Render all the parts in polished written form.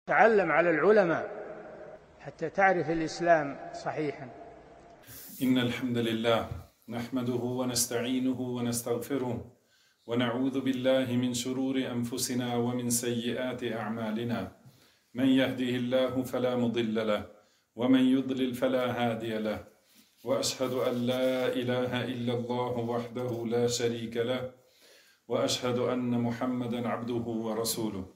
تعلم على العلماء حتى تعرف الإسلام صحيحا. إن الحمد لله نحمده ونستعينه ونستغفره ونعوذ بالله من شرور أنفسنا ومن سيئات أعمالنا. من يهده الله فلا مضل له ومن يضلل فلا هادي له، وأشهد أن لا إله إلا الله وحده لا شريك له، وأشهد أن محمدا عبده ورسوله.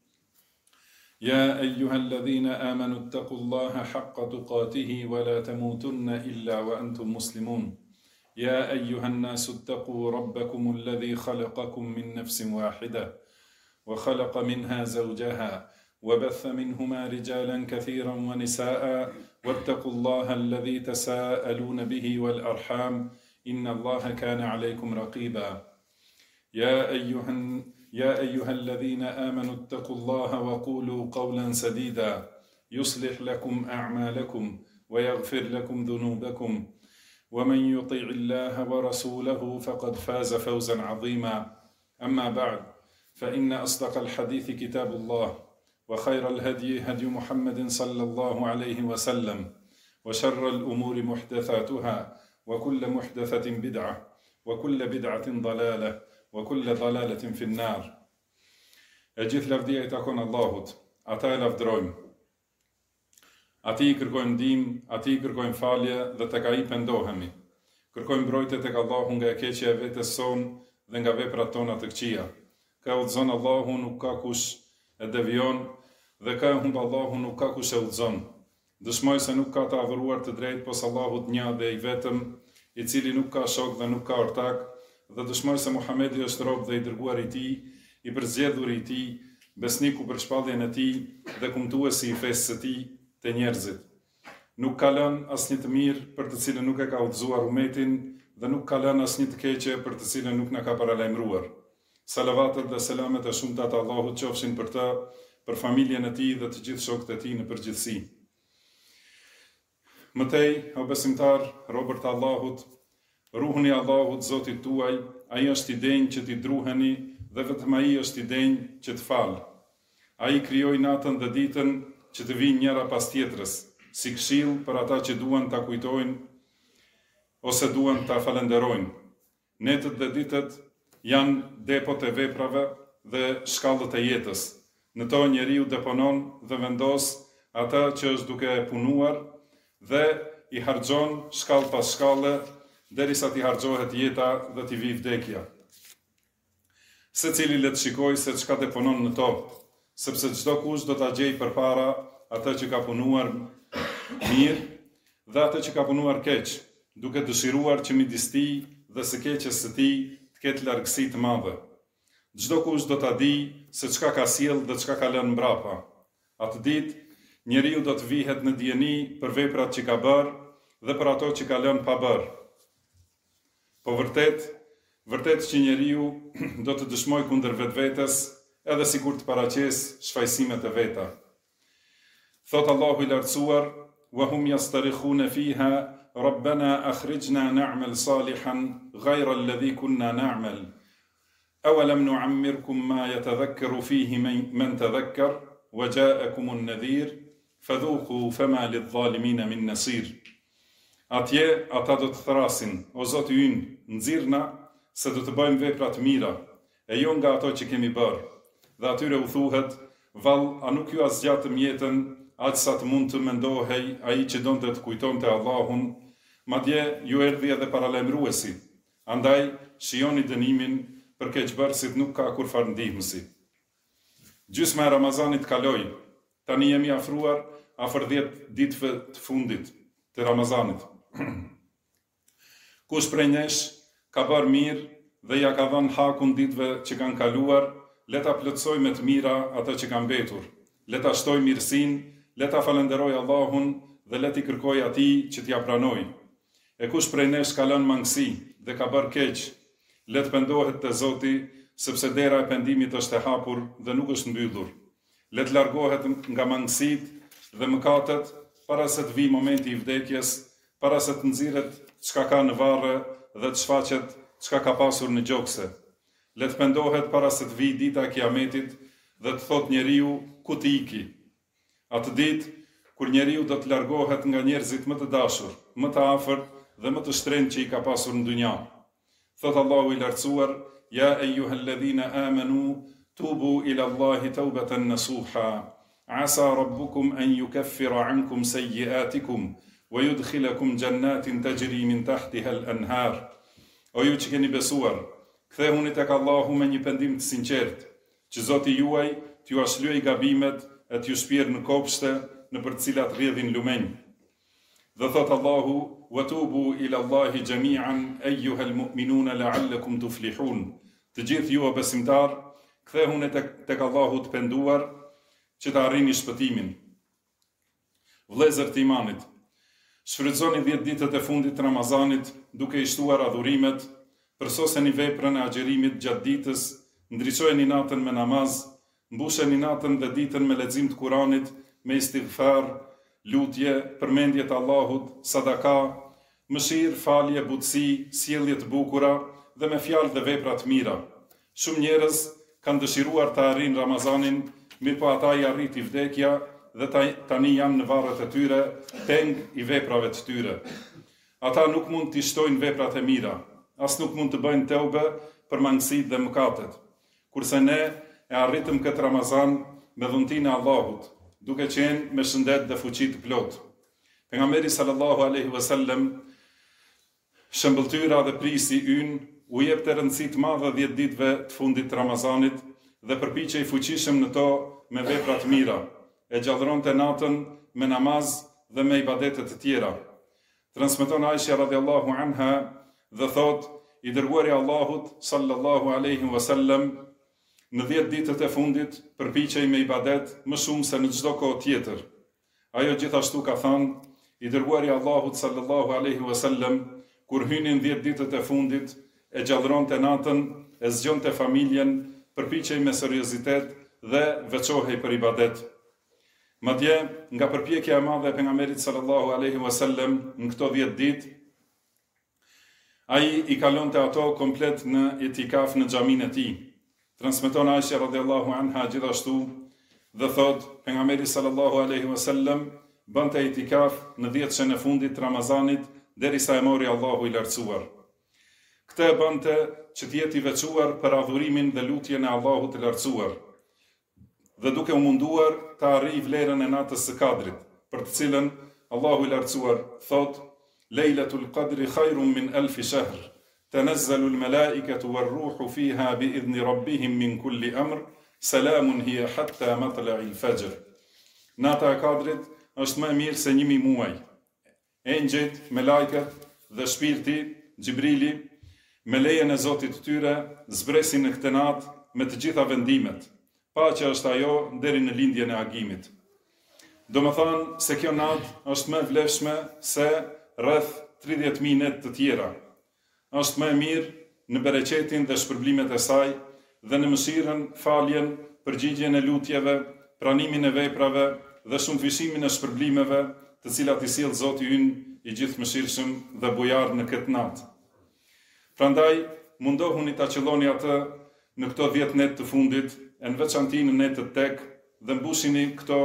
يا أيها الذين آمنوا اتقوا الله حق تقاته ولا تموتن إلا وأنتم مسلمون. يا أيها الناس اتقوا ربكم الذي خلقكم من نفس واحدة وخلق منها زوجها وبث منهما رجالا كثيرا ونساء، واتقوا الله الذي تساءلون به والأرحام إن الله كان عليكم رقيبا. يا أيها الذين آمنوا اتقوا الله وقولوا قولا سديدا يصلح لكم أعمالكم ويغفر لكم ذنوبكم، ومن يطع الله ورسوله فقد فاز فوزا عظيما. أما بعد، فإن أصدق الحديث كتاب الله، وخير الهدي هدي محمد صلى الله عليه وسلم، وشر الأمور محدثاتها، وكل محدثة بدعة، وكل بدعة ضلالة، وكل ضلالة في النار. E gjithë lavdia I takon Allahut, ata e lavdrojmë. Ati I kërkojmë ndihmë, ati I kërkojmë falje dhe tek ai pendohemi. Kërkojmë mbrojtje tek Allahu nga e keqja e vetes sonë dhe nga veprat tona të këqija. Ka udhëzon Allahu, nuk ka kush e devion, dhe ka humb Allahu, nuk ka kush e udhëzon. Dëshmoj se nuk ka të adhuruar të drejtë pos Allahut një dhe I vetëm, I cili nuk ka shok dhe nuk ka ortak, dhe dëshmoj se Muhamedi është rob dhe I dërguar I Tij, I përzgjedhur I Tij, besniku për shpalljen e Tij dhe kumtuesi I fesë së Tij te njerëzit. Nuk ka lënë asnjë të mirë për të cilën nuk e ka udhëzuar umetin, dhe nuk ka lënë asnjë të keqe për të cilën nuk na ka paralajmëruar. Salavatet dhe selamet e shumta të Allahut qofshin për të, për familjen e Tij dhe të gjithë shokët e Tij në përgjithësi. Mëtej, o besimtar, robër të Allahut, ruhuni Allahut Zotit tuaj, ai është I denjë që t'i druheni dhe vetëm ai është I denjë që të falë. Ai krijoi natën dhe ditën që të vinë njëra pas tjetrës, si këshill për ata që duan ta kujtojnë ose duan ta falenderojnë. Netët dhe ditët janë depot e veprave dhe shkallët e jetës. Në to njeriu deponon dhe vendos ata që është duke punuar dhe I harxhon shkallë pas shkallë derisa t'i harxhohet jeta dhe t'i vi vdekja. Secili le të shikojë se çka deponon në to, sepse çdo kush do ta gjejë përpara atë që ka punuar mirë dhe atë që ka punuar keq, duke dëshiruar që midis tij dhe së keqes së tij të ketë largësi të madhe. Çdo kush do ta di se çka ka sjell dhe çka ka lënë mbrapa. Atë ditë njeriu do të vihet në dieni për veprat që ka bërë dhe për ato që ka lënë pa bërë. Po vërtet që njeriu do të dëshmoj kundër vetvetes, edhe sikur të paraqes shfaqësimet e veta. Thot Allahu I lartësuar: "Wa hum yastarikhuna fiha rabbana akhrijna na'mal salihan ghayra alladhi kunna na'mal. Awalam nu'ammirkum ma yatadhakkaru fihi man tadhakkar wa ja'akum an-nadhir fadhuqu fama lidh-dhalimin min nasir." Atje ata do të thrasin: "O Zoti ynë, nxirrna se do të bëjmë vepra të mira, e jo nga ato që kemi bërë." Dhe atyre u thuhet: "Vall, a nuk ju zgjatëm jetën aq sa të mund të mendohej ai që donte të kujtonte Allahun, madje ju erdhi edhe paralajmëruesi. Andaj shijoni dënimin për keqbërësit, nuk ka kurfar ndihmësi." Gjysma e Ramazanit kaloi. Tani jemi afruar afër 10 ditëve të fundit të Ramazanit. Kush prej nesh ka bërë mirë dhe ja ka dhënë hakun ditëve që kanë kaluar, le ta plotësoj me të mira ato që kanë mbetur. Le ta shtoj mirësinë, le ta falenderoj Allahun dhe le t'i kërkoj Atij që t'ja pranoj. E kush prej nesh ka lënë mangësi dhe ka bërë keq, le të pendohet te Zoti, sepse dera e pendimit është e hapur dhe nuk është mbyllur. Le të largohet nga mangësitë dhe mëkatet para se të vijë momenti I vdekjes, para se të nxirret çka ka në varre dhe të shfaqet çka ka pasur në gjokse. Le të pendohet para se të vijë dita e Kiametit dhe të thot njeriu ku ti iki, Atë ditë kur njeriu do të largohet nga njerëzit më të dashur, më të afërt dhe më të shtrenjtë që i ka pasur në dynja. Thot Allahu i lartësuar: Ja eyyuhalladhina amanu tubu ila Allahi tawbatan nasuha asa rabbukum an yukaffira ankum sayyi'atikum wa yudkhilakum jannatin tajri min tahtiha al-anhar. O ju që keni besuar, kthehuni tek Allahu me një pendim të sinqert, që Zoti juaj t'ju ashlyej gabimet e t'ju shpjerë në kopshte në për cilat rrjedhin lumenj. Dhe thot Allahu: Wa tubu ila Allahi jami'an ayyuhal mu'minuna la'allakum tuflihun. Të gjithë ju o besimtar, kthehuni tek Allahu të penduar që të arrini shpëtimin. Vëllezër të imanit, shfrytëzoni 10 ditët e fundit të Ramazanit duke i shtuar adhurimet, përsoseni veprën e agjerimit gjatë ditës, ndriçojeni natën me namaz, mbusheni natën dhe ditën me lexim të Kuranit, me istighfar, lutje, përmendje të Allahut, sadaka, mëshirë, falje, butësi, sjellje të bukura dhe me fjalë dhe vepra të mira. Shumë njerëz kanë dëshiruar të arrijnë Ramazanin, mirëpo ata i arriti vdekja dhe tani janë në varret e tyre, peng i veprave të tyre. Ata nuk mund t'i shtojnë veprat e mira, as nuk mund të bëjnë teube për mangësitë dhe mëkatet. Kurse ne e arritëm këtë Ramazan me dhuntinë e Allahut, duke qenë me shëndet dhe fuqi të plotë. Pejgamberi sallallahu alaihi wasallam, shëmbëltyra dhe prisi ynë, u jep të rëndësi të madhe 10 ditëve të fundit të Ramazanit dhe përpiqej fuqishëm në to me vepra të mira, e gjallëronte natën me namaz dhe me ibadete të tjera. Transmeton Aisha radhiyallahu anha dhe thot: I dërguari Allahut sallallahu alaihi wasallam në 10 ditët e fundit përpiqej me ibadet më shumë se në çdo kohë tjetër. Ajo gjithashtu ka thënë: I dërguari Allahut sallallahu alaihi wasallam kur hynin 10 ditët e fundit, e gjallëronte natën, e zgjonte familjen, përpiqej me seriozitet dhe veçohej për ibadet. Madje nga përpjekja e madhe e pejgamberit sallallahu alaihi wasallam në këto 10 ditë, ai i kalonte ato komplet në itikaf në xhamin e tij. Transmeton Aisha radhiyallahu anha gjithashtu dhe thot: pejgamberi sallallahu alaihi wasallam bënte itikaf në 10 ditët e fundit të Ramazanit derisa e mori Allahu i lartësuar. Këtë e bënte që të jetë i veçuar për adhurimin dhe lutjen e Allahut të lartësuar, dhe duke u munduar të arrijë vlerën e natës së Kadrit, për të cilën Allahu i lartësuar thot: Lejlatul Qadri khairun min alfi shahr, tanazzalu al-malaikatu war-ruhu fiha bi idhni rabbihim min kulli amr, salamun hiya hatta matla'il fajr. Nata e Kadrit është më e mirë se 1000 muaj. Engjëjt, me lajket dhe shpirti, Gjibrili, me lejen e Zotit të tyre, zbresin në këtë natë me të gjitha vendimet, paqja është ajo deri në lindjen e agimit. Do më thanë se kjo natë është më vlefshme se rreth 30.000 net të tjera. Është më e mirë në bereqetin dhe shpërblimet e saj dhe në mëshirën, faljen, përgjigjen e lutjeve, pranimin e veprave dhe shumëfishimin e shpërblimeve, të cilat i sjell Zoti ynë i gjithëmëshirshëm dhe bujar në këtë natë. Prandaj, mundohuni ta qëlloni atë në këto 10 net të fundit, e në veçanti në netët tek, dhe mbushini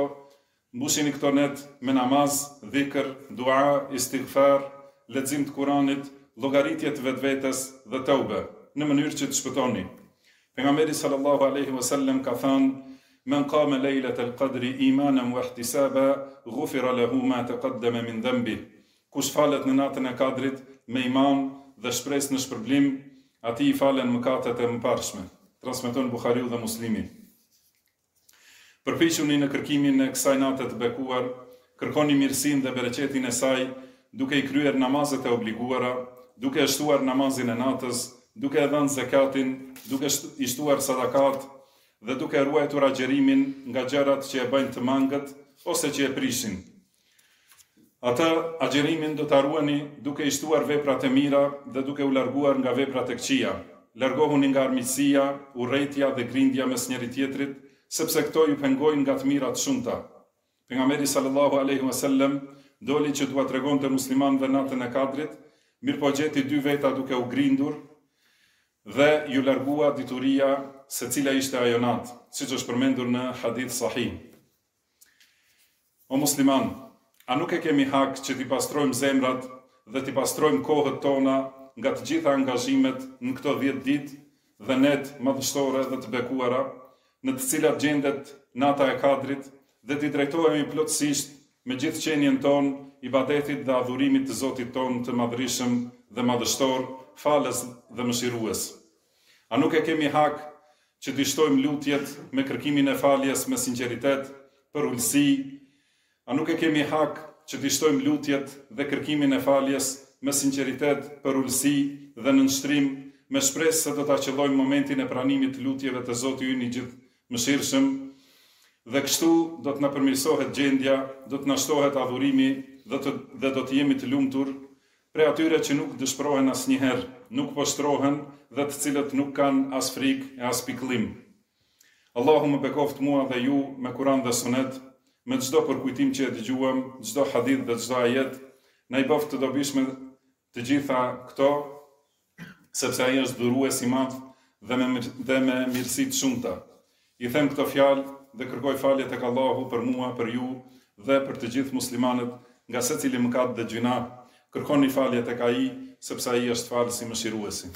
këto net me namaz, dhikr, dua, istighfar, lexim të Kuranit, llogaritje të vetvetes dhe teube, në mënyrë që të shpëtoni. Pejgamberi sallallahu alaihi wasallam ka thënë: Men qama lejlatal qadri imanan wa ihtisaba, ghufira lahu ma taqaddama min dhanbi. Kush falet në natën e Kadrit me iman dhe shpresë në shpërblim, atij i falen mëkatet e mëparshme. Transmeton Buhariu dhe Muslimi. Përpiquni në kërkimin e kësaj nate të bekuar, kërkoni mirësinë dhe bereqetin e saj, duke i kryer namazet e obliguara, duke e shtuar namazin e natës, duke e dhënë zakatin, duke i shtuar sadakat dhe duke ruajtur agjerimin nga gjërat që e bëjnë të mangët ose që e prishin. Ata agjerimin do ta ruani duke i shtuar veprat e mira dhe duke u larguar nga veprat e këqija. Largohuni nga armiqësia, urrëtia dhe grindja mes njëri tjetrit, sepse këto ju pengojnë nga të mirat shumta. Pejgamberi sallallahu alaihi wasallam doli që t'ua tregonte muslimanëve natën e Kadrit, mirëpo gjeti 2 veta duke u grindur dhe ju largua dituria, se cila ishte ajo natë, siç është përmendur në hadith sahih. Pejgamberi sallallahu alaihi wasallam, O musliman, a nuk e kemi hak që t'i pastrojmë zemrat dhe t'i pastrojmë kohët tona nga të gjitha angazhimet në këto 10 ditë dhe net madhështore dhe të bekuara, në të cilat gjendet nata e Kadrit, dhe t'i drejtohemi plotësisht me gjithë qenien ton, ibadetit dhe adhurimit të Zotit ton të madhërisëm dhe madhështor, falës dhe mëshirues. A nuk e kemi hak që t'i shtojmë lutjet me kërkimin e faljes me sinqeritet, për ulësi? A nuk e kemi hak që t'i shtojmë lutjet dhe kërkimin e faljes me sinqeritet, për ulësi dhe në nështrim, me shpresë se do t'a qëllojmë momentin e pranimit të lutjeve të Zotit ynë i gjithë mëshirshëm, dhe kështu do të na përmirësohet gjendja, do të na shtohet adhurimi dhe do të jemi të lumtur prej atyre që nuk dëshpërohen asnjëherë, nuk poshtrohen dhe të cilët nuk kanë as frikë e as pikëllim. Allahu më bekoft mua dhe ju me Kur'an dhe Sunet, me çdo përkujtim që e dëgjuam, çdo hadith dhe çdo ajet, na i boft të dobishme të gjitha këto, sepse ai është dhurues i madh dhe me mirësi të shumta. I them këto fjalë dhe kërkoj falje tek Allahu për mua, për ju dhe për të gjithë muslimanët nga secili mëkat dhe gjuna. Kërkoni falje tek ai, sepse ai është falës i mëshiruesi.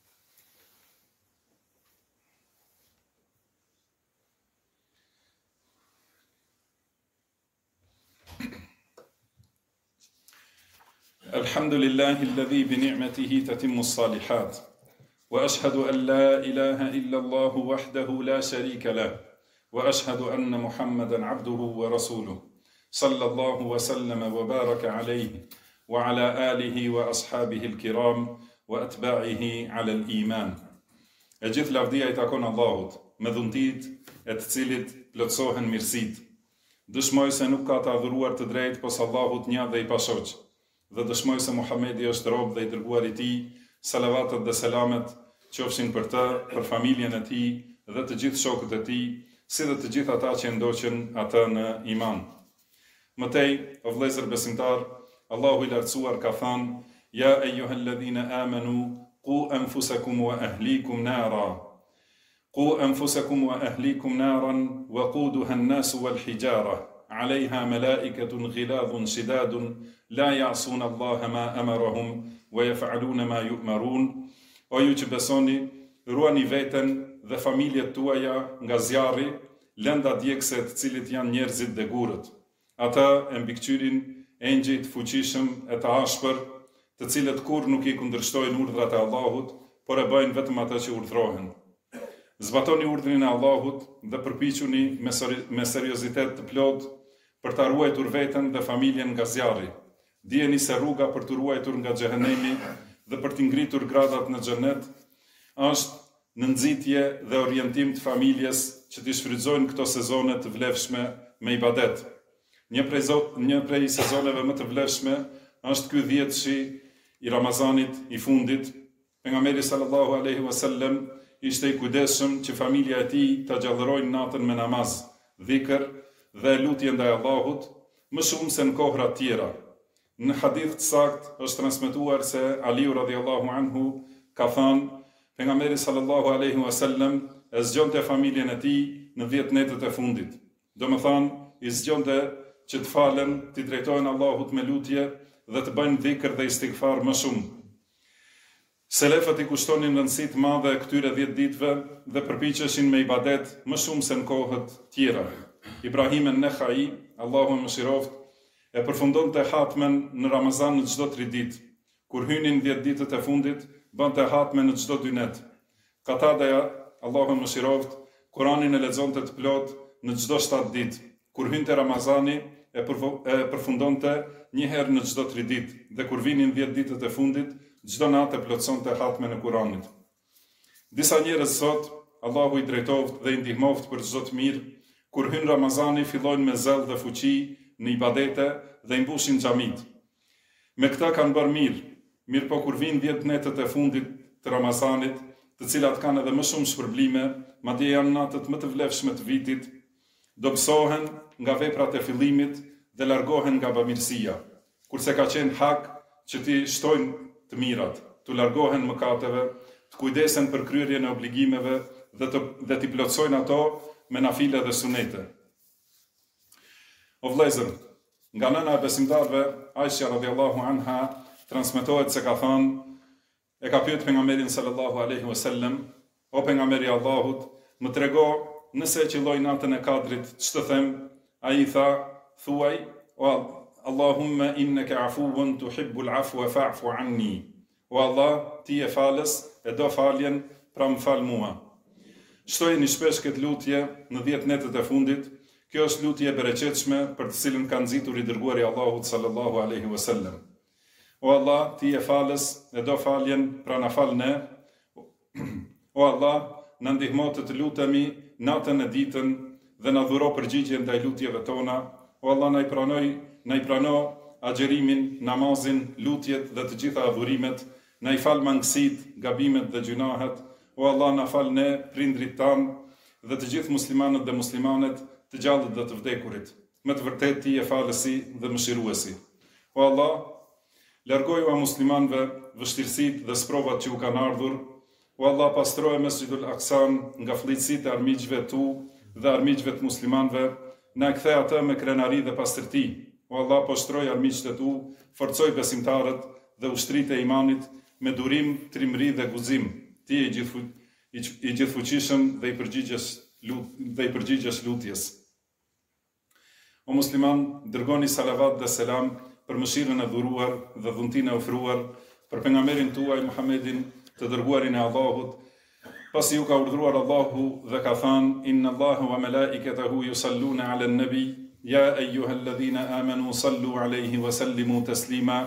Alhamdulillahi alladhi bi ni'matihi tatimmu s-salihat. Wa ashhadu an la ilaha illa Allahu wahdahu la sharika lah. Wa ashhadu anna Muhammadan abduhu wa rasuluhu. Sallallahu wa sallama wa baraka alayhi wa ala alihi wa ashabihi al-kiram wa atba'ihi ala al-iman. E gjithë lavdia i takon Allahut, me dhuntit e të cilit plotësohen mirësit. Dëshmoj se nuk ka të adhuruar të drejtë pos Allahut një dhe i pashoq, dhe dëshmoj se Muhamedi është rob dhe i dërguar i tij, salavatet dhe selamet qofshin për të, për familjen e tij dhe të gjithë shokët e tij, si dhe të gjithë ata që ndoqën atë në iman. Mëtej, o vëllezër besimtar, Allahu i lartësuar ka thënë: Ja eyyuhalladhina amanu qu anfusakum wa ahlikum nara. Qu anfusakum wa ahlikum naran waquduha an-nasu wal hijara. عليها ملائكة غلاظ شداد لا يعصون الله ما أمرهم ويفعلون ما يؤمرون. O ju që besoni, ruani veten dhe familjet tuaja nga zjarri, lënda djegëse të cilit janë njerëzit dhe gurët. Ata e mbikëqyrin engjëjt fuqishëm e të ashpër, të cilët kur nuk i kundërshtojnë urdhrat e Allahut, por e bëjnë vetëm ata që urdhrohen. Zbatoni urdhrin e Allahut dhe përpiquni me seriozitet të plot për ta ruajtur veten dhe familjen nga zjarri. Dijeni se rruga për të ruajtur nga xhehenemi dhe për të ngritur gradat në xhenet është në nxitje dhe orientim të familjes që t'i shfrytëzojnë këto sezone të vlefshme me ibadet. Një prej sezoneve më të vlefshme është ky 10-shi i Ramazanit i fundit. Pejgamberi sallallahu alaihi wasallam ishte i kujdesshëm që familja e tij ta gjallërojnë natën me namaz, dhikr dhe lutje ndaj Allahut, më shumë se në kohra tjera. Në hadith të saktë është transmetuar se Aliu radhiyallahu anhu ka thënë: Pejgamberi sallallahu alaihi wasallam e zgjonte familjen e tij në 10 netët e fundit. Domethënë, i zgjonte që të falen, të drejtohen Allahut me lutje dhe të bëjnë dhikr dhe istighfar më shumë. Selefët i kushtonin rëndësi të madhe këtyre 10 ditëve dhe përpiqeshin me ibadet më shumë se në kohët tjera. Ibrahim an-Nakhai, Allahu mëshiroft, e përfundonte hatmen në Ramazan në çdo 3 ditë. Kur hynin 10 ditët e fundit, bënte hatmen në çdo 2 net. Katadeja, Allahu mëshiroft, Kur'anin e lexonte të plot në çdo 7 ditë. Kur hynte Ramazani, e përfundonte një herë në çdo 3 ditë, dhe kur vinin 10 ditët e fundit, çdo natë plotësonte hatmen e Kur'anit. Disa njerëz sot, Allahu i drejtoft dhe i ndihmoft për çdo të mirë, kur hyn Ramazani fillojnë me zell dhe fuqi në ibadete dhe i mbushin xhamit. Me këta kanë bërë mirë po kur vinë 10 netët e fundit të Ramazanit, të cilat kanë edhe më shumë shpërblime, madje janë natët më të vlefshme të vitit, dobësohen nga veprat e fillimit dhe largohen nga bamirësia, kurse ka qenë hak që ti shtojnë të mirat, të largohen mëkateve, të kujdesen për kryerjen e obligimeve dhe t'i plotësojnë ato me nafile dhe sunete. O vëllezër, Nga nëna e besimtarëve, Aisha radhiyallahu anha, transmetohet se ka thënë, e ka pyet pejgamberin sallallahu alaihi wasallam, o pejgamberi i Allahut, më trego nëse e qelloj natën e Kadrit, ç'të them? Ai tha, thuaj, o Allahumma innaka afuwun tuhibbul afwa fa'fu anni. O Allah, ti je falës, e do faljen, pra më fal mua. Shtojeni shpesh këtë lutje në 10 netët e fundit. Kjo është lutje e bereqetshme për të cilën ka nxitur i dërguari i Allahut sallallahu alaihi wasallam. O Allah, ti je falës, e do faljen, pra na fal ne. O Allah, na ndihmo të lutemi natën e ditën dhe na dhuro përgjigje ndaj lutjeve tona. O Allah, na i prano agjerimin, namazin, lutjet dhe të gjitha adhurimet. Na i fal mangësit, gabimet dhe gjunahet. O Allah, na fal ne, prindrit tanë dhe të gjithë muslimanët dhe muslimanet, të gjallët dhe të vdekurit. Me të vërtet ti je falësi dhe mëshiruesi. O Allah, largoju a muslimanëve vështirësitë dhe sprovat që u kanë ardhur. O Allah, pastroje Mesjidul Aksan nga fllitësitë e armiqve tu dhe armiqve të muslimanëve, na kthej atë me krenari dhe pastërti. O Allah, poshtroj armiqtë tu, forcoj besimtarët dhe ushtritë e imanit me durim, trimëri dhe guzim. Ti je i gjithfuqishëm dhe i përgjigjesh lutjes. O musliman, dërgoni salavat dhe selam për mëshirën e dhuruar dhe dhuntinë e ofruar për pejgamberin tuaj Muhammedin, të dërguarin e Allahut, pasi ju ka urdhëruar Allahu dhe ka thënë: Inna Allaha wa malaikatahu yusalluna 'alan nabi, ya ayyuhalladhina amanu sallu 'alayhi wa sallimu taslima.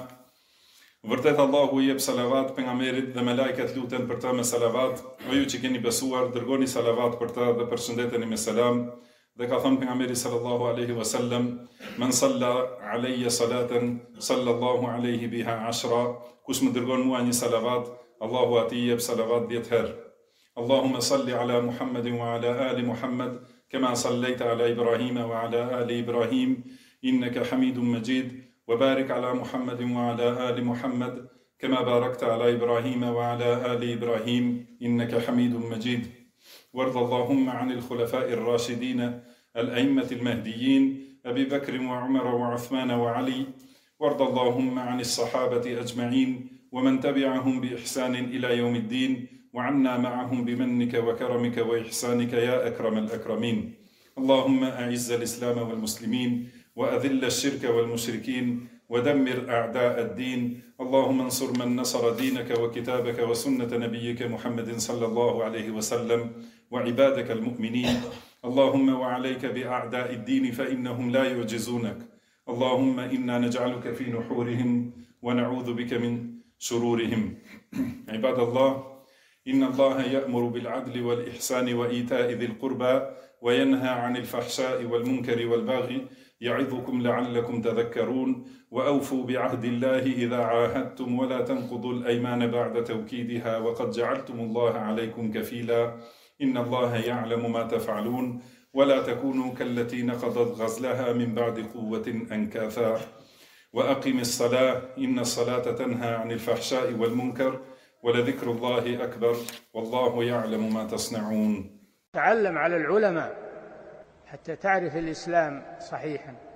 Vërtet Allahu i jep salavat pejgamberit dhe me lajket luten për ta me salavat. O ju që keni besuar, dërgoni salavat për ta dhe përshëndeteni me selam. Dhe ka thënë pejgamberi sallallahu alaihi wasallam: Men salla alayya salatan sallallahu alaihi biha 10. Kush më dërgon mua një salavat, Allahu atij jep salavat 10 herë. Allahumma salli ala Muhammadin wa ala ali Muhammad kama sallaita ala Ibrahim wa ala ali Ibrahim innaka Hamidum Majid. وبارك على محمد وعلى آل محمد كما باركت على إبراهيم وعلى آل إبراهيم إنك حميد مجيد. وارض اللهم عن الخلفاء الراشدين الأئمة المهديين أبي بكر وعمر وعثمان وعلي. وارض اللهم عن الصحابة أجمعين ومن تبعهم بإحسان إلى يوم الدين وعنا معهم بمنك وكرمك وإحسانك يا أكرم الأكرمين. اللهم أعز الإسلام والمسلمين وأذل الشرك والمشركين ودمر أعداء الدين. اللهم انصر من نصر دينك وكتابك وسنة نبيك محمد صلى الله عليه وسلم وعبادك المؤمنين. اللهم وعليك بأعداء الدين فإنهم لا يعجزونك. اللهم إنا نجعلك في نحورهم ونعوذ بك من شرورهم. عباد الله، إن الله يأمر بالعدل والإحسان وإيتاء ذي القربى وينهى عن الفحشاء والمنكر والبغي يعظكم لعلكم تذكرون. وأوفوا بعهد الله إذا عاهدتم ولا تنقضوا الأيمان بعد توكيدها وقد جعلتم الله عليكم كفيلا. إن الله يعلم ما تفعلون. ولا تكونوا كالتي نقضت غزلها من بعد قوة أنكاثا. وأقم الصلاة إن الصلاة تنهى عن الفحشاء والمنكر ولذكر الله أكبر والله يعلم ما تصنعون. تعلم على العلماء حتى تعرف الإسلام صحيحا.